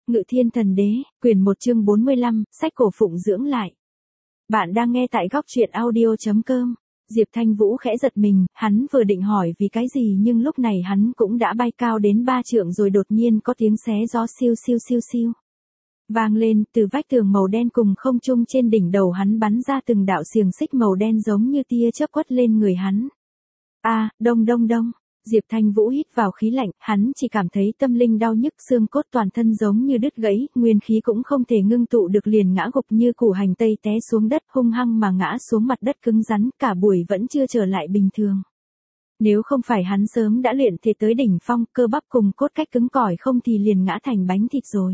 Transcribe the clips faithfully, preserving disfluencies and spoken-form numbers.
Ngự Thiên Thần Đế, quyển một chương bốn mươi lăm, sách cổ phụng dưỡng lại. Bạn đang nghe tại góc truyện audio chấm com. Diệp Thanh Vũ khẽ giật mình, hắn vừa định hỏi vì cái gì nhưng lúc này hắn cũng đã bay cao đến ba trượng rồi đột nhiên có tiếng xé gió siêu siêu siêu siêu. Vang lên, từ vách tường màu đen cùng không trung trên đỉnh đầu hắn bắn ra từng đạo xiềng xích màu đen giống như tia chớp quất lên người hắn. A, à, đông đông đông. Diệp Thanh Vũ hít vào khí lạnh, hắn chỉ cảm thấy tâm linh đau nhức, xương cốt toàn thân giống như đứt gãy, nguyên khí cũng không thể ngưng tụ được liền ngã gục như củ hành tây té xuống đất, hung hăng mà ngã xuống mặt đất cứng rắn, cả buổi vẫn chưa trở lại bình thường. Nếu không phải hắn sớm đã luyện thể tới đỉnh phong, cơ bắp cùng cốt cách cứng cỏi không thì liền ngã thành bánh thịt rồi.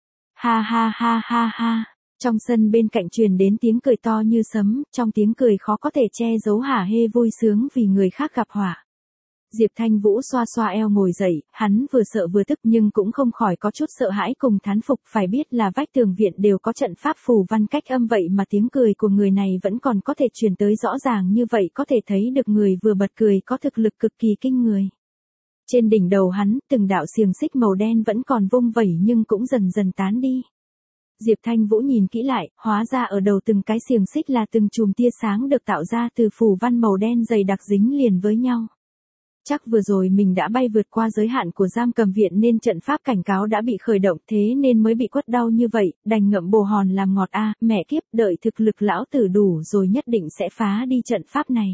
Ha ha ha ha ha. Trong sân bên cạnh truyền đến tiếng cười to như sấm, trong tiếng cười khó có thể che giấu hả hê vui sướng vì người khác gặp họa. Diệp Thanh Vũ xoa xoa eo ngồi dậy, hắn vừa sợ vừa tức nhưng cũng không khỏi có chút sợ hãi cùng thán phục, phải biết là vách tường viện đều có trận pháp phù văn cách âm vậy mà tiếng cười của người này vẫn còn có thể truyền tới rõ ràng như vậy, có thể thấy được người vừa bật cười có thực lực cực kỳ kinh người. Trên đỉnh đầu hắn, từng đạo xiềng xích màu đen vẫn còn vung vẩy nhưng cũng dần dần tán đi. Diệp Thanh Vũ nhìn kỹ lại, hóa ra ở đầu từng cái xiềng xích là từng chùm tia sáng được tạo ra từ phù văn màu đen dày đặc dính liền với nhau. Chắc vừa rồi mình đã bay vượt qua giới hạn của giam cầm viện nên trận pháp cảnh cáo đã bị khởi động, thế nên mới bị quất đau như vậy, đành ngậm bồ hòn làm ngọt a, à, mẹ kiếp, đợi thực lực lão tử đủ rồi nhất định sẽ phá đi trận pháp này.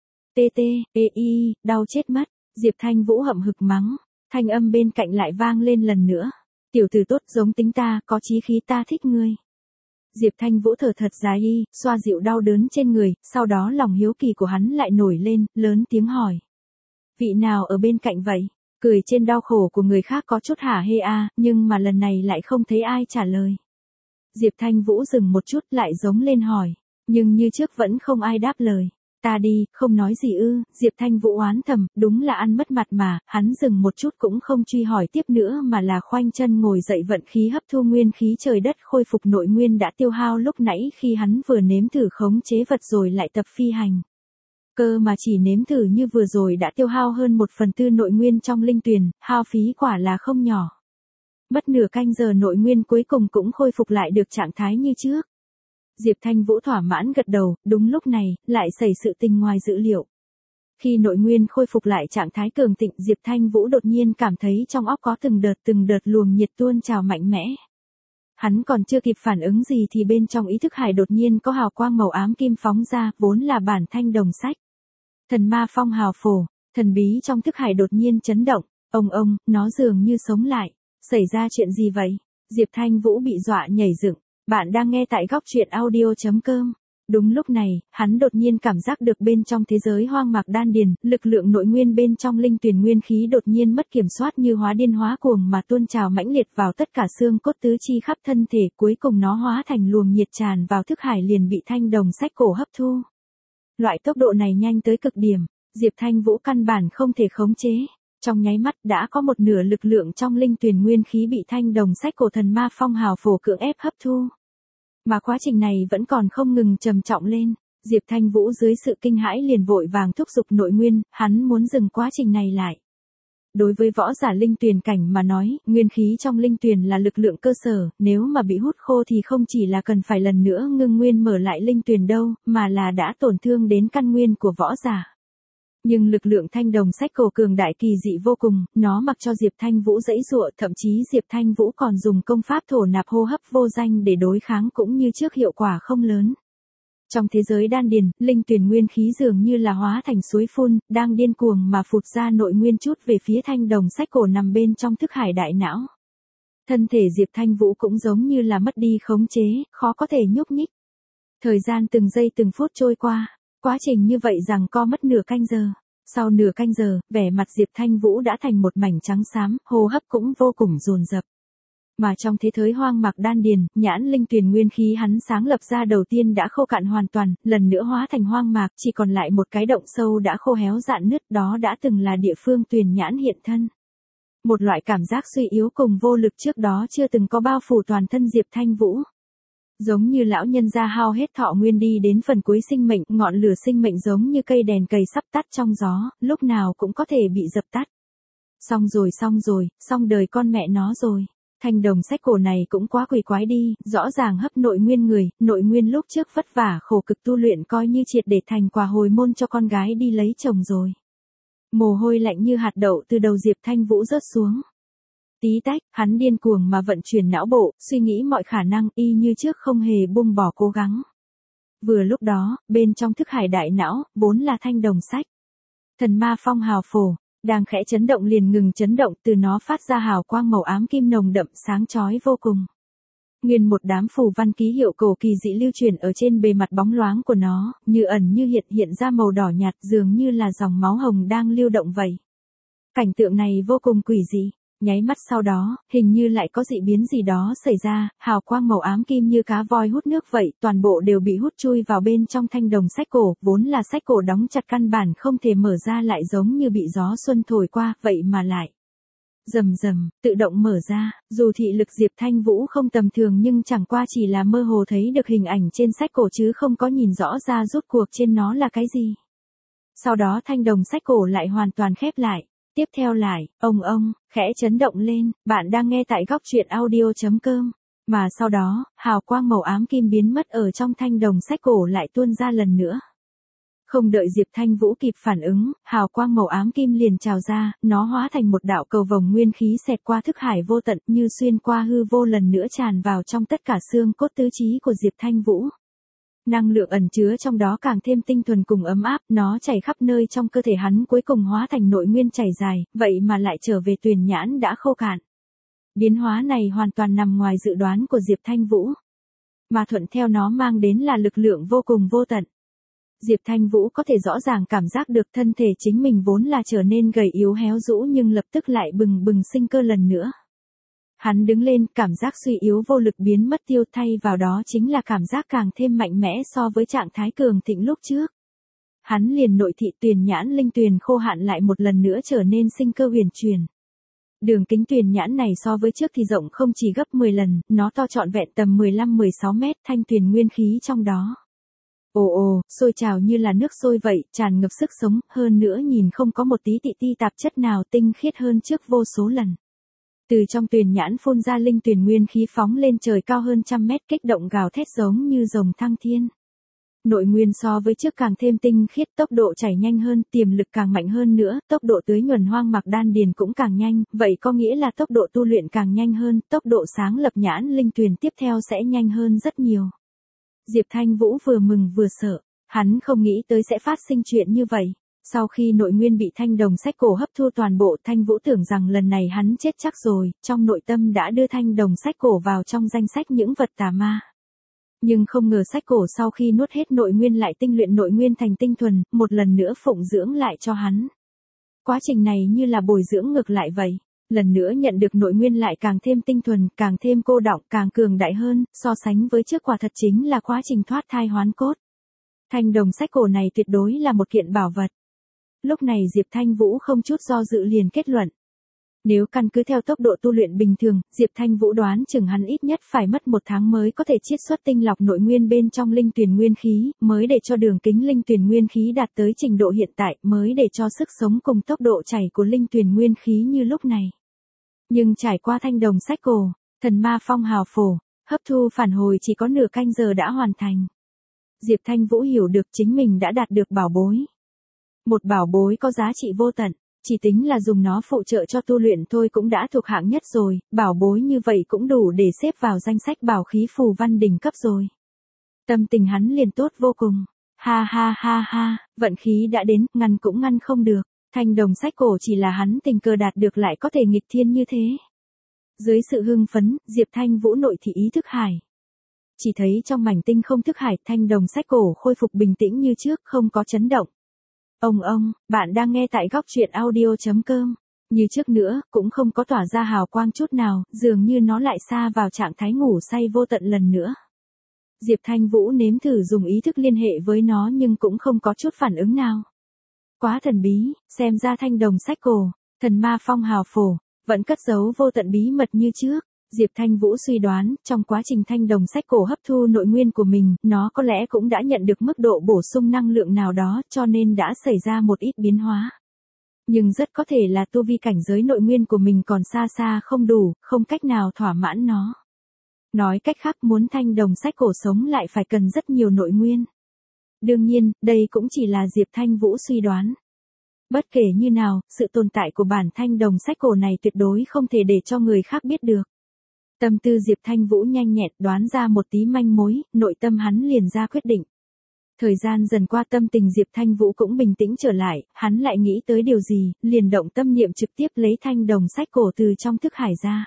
Tê tê, ê y, đau chết mất, Diệp Thanh Vũ hậm hực mắng, thanh âm bên cạnh lại vang lên lần nữa. Tiểu tử tốt giống tính ta, có chí khí ta thích ngươi. Diệp Thanh Vũ thở thật dài y, xoa dịu đau đớn trên người, sau đó lòng hiếu kỳ của hắn lại nổi lên, lớn tiếng hỏi. Vị nào ở bên cạnh vậy? Cười trên đau khổ của người khác có chút hả hê a, nhưng mà lần này lại không thấy ai trả lời. Diệp Thanh Vũ dừng một chút lại giống lên hỏi, nhưng như trước vẫn không ai đáp lời. Ta đi, không nói gì ư? Diệp Thanh Vũ oán thầm, đúng là ăn mất mặt mà, hắn dừng một chút cũng không truy hỏi tiếp nữa mà là khoanh chân ngồi dậy vận khí hấp thu nguyên khí trời đất khôi phục nội nguyên đã tiêu hao lúc nãy khi hắn vừa nếm thử khống chế vật rồi lại tập phi hành. Cơ mà chỉ nếm thử như vừa rồi đã tiêu hao hơn một phần tư nội nguyên trong linh tuyền, hao phí quả là không nhỏ. Mất nửa canh giờ nội nguyên cuối cùng cũng khôi phục lại được trạng thái như trước. Diệp Thanh Vũ thỏa mãn gật đầu, đúng lúc này, lại xảy sự tình ngoài dự liệu. Khi nội nguyên khôi phục lại trạng thái cường thịnh, Diệp Thanh Vũ đột nhiên cảm thấy trong óc có từng đợt từng đợt luồng nhiệt tuôn trào mạnh mẽ. Hắn còn chưa kịp phản ứng gì thì bên trong ý thức hải đột nhiên có hào quang màu ám kim phóng ra, vốn là bản thanh đồng sách. Thần ma phong hào phổ, thần bí trong thức hải đột nhiên chấn động, ông ông, nó dường như sống lại. Xảy ra chuyện gì vậy? Diệp Thanh Vũ bị dọa nhảy dựng. Bạn đang nghe tại góc truyện audio chấm com. Đúng lúc này, hắn đột nhiên cảm giác được bên trong thế giới hoang mạc đan điền, lực lượng nội nguyên bên trong linh tuyền nguyên khí đột nhiên mất kiểm soát như hóa điên hóa cuồng mà tuôn trào mãnh liệt vào tất cả xương cốt tứ chi khắp thân thể, cuối cùng nó hóa thành luồng nhiệt tràn vào thức hải liền bị thanh đồng sách cổ hấp thu. Loại tốc độ này nhanh tới cực điểm, Diệp Thanh Vũ căn bản không thể khống chế. Trong nháy mắt đã có một nửa lực lượng trong linh tuyền nguyên khí bị thanh đồng sách cổ thần ma phong hào phổ cưỡng ép hấp thu. Mà quá trình này vẫn còn không ngừng trầm trọng lên, Diệp Thanh Vũ dưới sự kinh hãi liền vội vàng thúc giục nội nguyên, hắn muốn dừng quá trình này lại. Đối với võ giả linh tuyền cảnh mà nói, nguyên khí trong linh tuyền là lực lượng cơ sở, nếu mà bị hút khô thì không chỉ là cần phải lần nữa ngưng nguyên mở lại linh tuyền đâu, mà là đã tổn thương đến căn nguyên của võ giả. Nhưng lực lượng thanh đồng sách cổ cường đại kỳ dị vô cùng, nó mặc cho Diệp Thanh Vũ giãy giụa, thậm chí Diệp Thanh Vũ còn dùng công pháp thổ nạp hô hấp vô danh để đối kháng cũng như trước hiệu quả không lớn. Trong thế giới đan điền, linh tuyền nguyên khí dường như là hóa thành suối phun, đang điên cuồng mà phụt ra nội nguyên chút về phía thanh đồng sách cổ nằm bên trong thức hải đại não. Thân thể Diệp Thanh Vũ cũng giống như là mất đi khống chế, khó có thể nhúc nhích. Thời gian từng giây từng phút trôi qua. Quá trình như vậy rằng co mất nửa canh giờ. Sau nửa canh giờ, vẻ mặt Diệp Thanh Vũ đã thành một mảnh trắng xám, hô hấp cũng vô cùng dồn dập. Mà trong thế giới hoang mạc đan điền, nhãn linh tuyền nguyên khí hắn sáng lập ra đầu tiên đã khô cạn hoàn toàn, lần nữa hóa thành hoang mạc, chỉ còn lại một cái động sâu đã khô héo rạn nứt, đó đã từng là địa phương tuyền nhãn hiện thân. Một loại cảm giác suy yếu cùng vô lực trước đó chưa từng có bao phủ toàn thân Diệp Thanh Vũ. Giống như lão nhân gia hao hết thọ nguyên đi đến phần cuối sinh mệnh, ngọn lửa sinh mệnh giống như cây đèn cầy sắp tắt trong gió, lúc nào cũng có thể bị dập tắt. Xong rồi xong rồi, xong đời con mẹ nó rồi. Thanh đồng sách cổ này cũng quá quỷ quái đi, rõ ràng hấp nội nguyên người, nội nguyên lúc trước vất vả khổ cực tu luyện coi như triệt để thành quà hồi môn cho con gái đi lấy chồng rồi. Mồ hôi lạnh như hạt đậu từ đầu Diệp Thanh Vũ rớt xuống. Tí tách, hắn điên cuồng mà vận chuyển não bộ, suy nghĩ mọi khả năng y như trước không hề buông bỏ cố gắng. Vừa lúc đó, bên trong thức hải đại não, vốn là thanh đồng sách. Thần ma phong hào phổ, đang khẽ chấn động liền ngừng chấn động, từ nó phát ra hào quang màu ám kim nồng đậm sáng chói vô cùng. Nguyên một đám phù văn ký hiệu cổ kỳ dị lưu truyền ở trên bề mặt bóng loáng của nó, như ẩn như hiện hiện ra màu đỏ nhạt dường như là dòng máu hồng đang lưu động vậy. Cảnh tượng này vô cùng quỷ dị. Nháy mắt sau đó, hình như lại có dị biến gì đó xảy ra, hào quang màu ám kim như cá voi hút nước vậy, toàn bộ đều bị hút chui vào bên trong thanh đồng sách cổ, vốn là sách cổ đóng chặt căn bản không thể mở ra lại giống như bị gió xuân thổi qua, vậy mà lại rầm rầm, tự động mở ra, dù thị lực Diệp Thanh Vũ không tầm thường nhưng chẳng qua chỉ là mơ hồ thấy được hình ảnh trên sách cổ chứ không có nhìn rõ ra rốt cuộc trên nó là cái gì. Sau đó thanh đồng sách cổ lại hoàn toàn khép lại. Tiếp theo lại, ông ông, khẽ chấn động lên, bạn đang nghe tại góc truyện audio.com. Mà sau đó, hào quang màu ám kim biến mất ở trong thanh đồng sách cổ lại tuôn ra lần nữa. Không đợi Diệp Thanh Vũ kịp phản ứng, hào quang màu ám kim liền trào ra, nó hóa thành một đạo cầu vồng nguyên khí xẹt qua thức hải vô tận như xuyên qua hư vô lần nữa tràn vào trong tất cả xương cốt tứ trí của Diệp Thanh Vũ. Năng lượng ẩn chứa trong đó càng thêm tinh thuần cùng ấm áp, nó chảy khắp nơi trong cơ thể hắn cuối cùng hóa thành nội nguyên chảy dài, vậy mà lại trở về tuyền nhãn đã khô cạn. Biến hóa này hoàn toàn nằm ngoài dự đoán của Diệp Thanh Vũ. Mà thuận theo nó mang đến là lực lượng vô cùng vô tận. Diệp Thanh Vũ có thể rõ ràng cảm giác được thân thể chính mình vốn là trở nên gầy yếu héo rũ nhưng lập tức lại bừng bừng sinh cơ lần nữa. Hắn đứng lên, cảm giác suy yếu vô lực biến mất tiêu, thay vào đó chính là cảm giác càng thêm mạnh mẽ so với trạng thái cường thịnh lúc trước. Hắn liền nội thị tuyền nhãn linh tuyền khô hạn lại một lần nữa trở nên sinh cơ huyền truyền. Đường kính tuyền nhãn này so với trước thì rộng không chỉ gấp mười lần, nó to trọn vẹn tầm mười lăm mười sáu mét, thanh tuyền nguyên khí trong đó. Ồ ồ, sôi trào như là nước sôi vậy, tràn ngập sức sống, hơn nữa nhìn không có một tí tị ti tạp chất nào, tinh khiết hơn trước vô số lần. Từ trong tuyền nhãn phun ra linh tuyền nguyên khí phóng lên trời cao hơn trăm mét, kích động gào thét giống như rồng thăng thiên. Nội nguyên so với trước càng thêm tinh khiết, tốc độ chảy nhanh hơn, tiềm lực càng mạnh hơn nữa, tốc độ tưới nhuần hoang mạc đan điền cũng càng nhanh, vậy có nghĩa là tốc độ tu luyện càng nhanh hơn, tốc độ sáng lập nhãn linh tuyền tiếp theo sẽ nhanh hơn rất nhiều. Diệp Thanh Vũ vừa mừng vừa sợ, hắn không nghĩ tới sẽ phát sinh chuyện như vậy. Sau khi nội nguyên bị thanh đồng sách cổ hấp thu toàn bộ, Thanh Vũ tưởng rằng lần này hắn chết chắc rồi, trong nội tâm đã đưa thanh đồng sách cổ vào trong danh sách những vật tà ma. Nhưng không ngờ sách cổ sau khi nuốt hết nội nguyên lại tinh luyện nội nguyên thành tinh thuần, một lần nữa phụng dưỡng lại cho hắn. Quá trình này như là bồi dưỡng ngược lại vậy. Lần nữa nhận được nội nguyên lại càng thêm tinh thuần, càng thêm cô đọng, càng cường đại hơn, so sánh với trước quả thật chính là quá trình thoát thai hoán cốt. Thanh đồng sách cổ này tuyệt đối là một kiện bảo vật. Lúc này Diệp Thanh Vũ không chút do dự liền kết luận. Nếu căn cứ theo tốc độ tu luyện bình thường, Diệp Thanh Vũ đoán chừng hắn ít nhất phải mất một tháng mới có thể chiết xuất tinh lọc nội nguyên bên trong linh tuyền nguyên khí, mới để cho đường kính linh tuyền nguyên khí đạt tới trình độ hiện tại, mới để cho sức sống cùng tốc độ chảy của linh tuyền nguyên khí như lúc này. Nhưng trải qua thanh đồng sách cổ, thần ma phong hào phổ, hấp thu phản hồi chỉ có nửa canh giờ đã hoàn thành. Diệp Thanh Vũ hiểu được chính mình đã đạt được bảo bối. Một bảo bối có giá trị vô tận, chỉ tính là dùng nó phụ trợ cho tu luyện thôi cũng đã thuộc hạng nhất rồi, bảo bối như vậy cũng đủ để xếp vào danh sách bảo khí phù văn đỉnh cấp rồi. Tâm tình hắn liền tốt vô cùng, ha ha ha ha, vận khí đã đến, ngăn cũng ngăn không được, thanh đồng sách cổ chỉ là hắn tình cờ đạt được lại có thể nghịch thiên như thế. Dưới sự hưng phấn, Diệp Thanh Vũ nội thị ý thức hải. Chỉ thấy trong mảnh tinh không thức hải, thanh đồng sách cổ khôi phục bình tĩnh như trước, không có chấn động. Ông ông, bạn đang nghe tại góc truyện audio.com. Như trước nữa, cũng không có tỏa ra hào quang chút nào, dường như nó lại xa vào trạng thái ngủ say vô tận lần nữa. Diệp Thanh Vũ nếm thử dùng ý thức liên hệ với nó nhưng cũng không có chút phản ứng nào. Quá thần bí, xem ra thanh đồng sách cổ, thần ma phong hào phổ, vẫn cất giấu vô tận bí mật như trước. Diệp Thanh Vũ suy đoán, trong quá trình thanh đồng sách cổ hấp thu nội nguyên của mình, nó có lẽ cũng đã nhận được mức độ bổ sung năng lượng nào đó, cho nên đã xảy ra một ít biến hóa. Nhưng rất có thể là tu vi cảnh giới nội nguyên của mình còn xa xa không đủ, không cách nào thỏa mãn nó. Nói cách khác muốn thanh đồng sách cổ sống lại phải cần rất nhiều nội nguyên. Đương nhiên, đây cũng chỉ là Diệp Thanh Vũ suy đoán. Bất kể như nào, sự tồn tại của bản thanh đồng sách cổ này tuyệt đối không thể để cho người khác biết được. Tâm tư Diệp Thanh Vũ nhanh nhẹn đoán ra một tí manh mối, nội tâm hắn liền ra quyết định. Thời gian dần qua tâm tình Diệp Thanh Vũ cũng bình tĩnh trở lại, hắn lại nghĩ tới điều gì, liền động tâm niệm trực tiếp lấy thanh đồng sách cổ từ trong thức hải ra.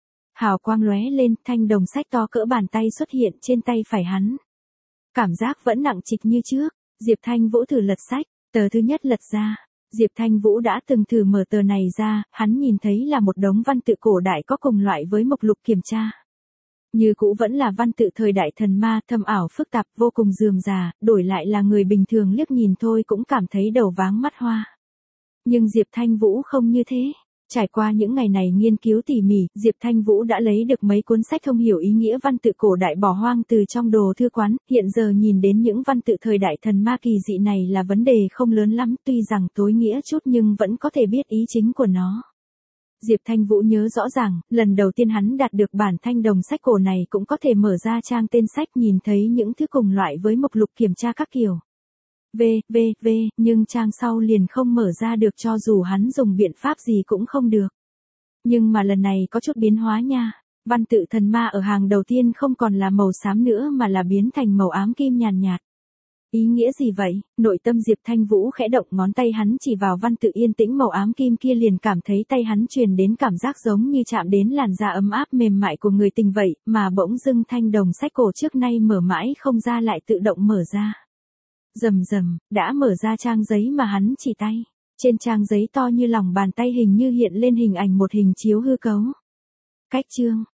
Hào quang lóe lên, thanh đồng sách to cỡ bàn tay xuất hiện trên tay phải hắn. Cảm giác vẫn nặng trịch như trước, Diệp Thanh Vũ thử lật sách, tờ thứ nhất lật ra. Diệp Thanh Vũ đã từng thử mở tờ này ra, hắn nhìn thấy là một đống văn tự cổ đại có cùng loại với mộc lục kiểm tra. Như cũ vẫn là văn tự thời đại thần ma, thâm ảo phức tạp vô cùng rườm rà, đổi lại là người bình thường liếc nhìn thôi cũng cảm thấy đầu váng mắt hoa. Nhưng Diệp Thanh Vũ không như thế. Trải qua những ngày này nghiên cứu tỉ mỉ, Diệp Thanh Vũ đã lấy được mấy cuốn sách thông hiểu ý nghĩa văn tự cổ đại bỏ hoang từ trong đồ thư quán, hiện giờ nhìn đến những văn tự thời đại thần ma kỳ dị này là vấn đề không lớn lắm, tuy rằng tối nghĩa chút nhưng vẫn có thể biết ý chính của nó. Diệp Thanh Vũ nhớ rõ ràng, lần đầu tiên hắn đạt được bản thanh đồng sách cổ này cũng có thể mở ra trang tên sách nhìn thấy những thứ cùng loại với mộc lục kiểm tra các kiểu. V, V, V, nhưng trang sau liền không mở ra được cho dù hắn dùng biện pháp gì cũng không được. Nhưng mà lần này có chút biến hóa nha. Văn tự thần ma ở hàng đầu tiên không còn là màu xám nữa mà là biến thành màu ám kim nhàn nhạt. Ý nghĩa gì vậy? Nội tâm Diệp Thanh Vũ khẽ động, ngón tay hắn chỉ vào văn tự yên tĩnh màu ám kim kia liền cảm thấy tay hắn truyền đến cảm giác giống như chạm đến làn da ấm áp mềm mại của người tình vậy, mà bỗng dưng thanh đồng sách cổ trước nay mở mãi không ra lại tự động mở ra. Rầm rầm, đã mở ra trang giấy mà hắn chỉ tay. Trên trang giấy to như lòng bàn tay hình như hiện lên hình ảnh một hình chiếu hư cấu. Cách chương,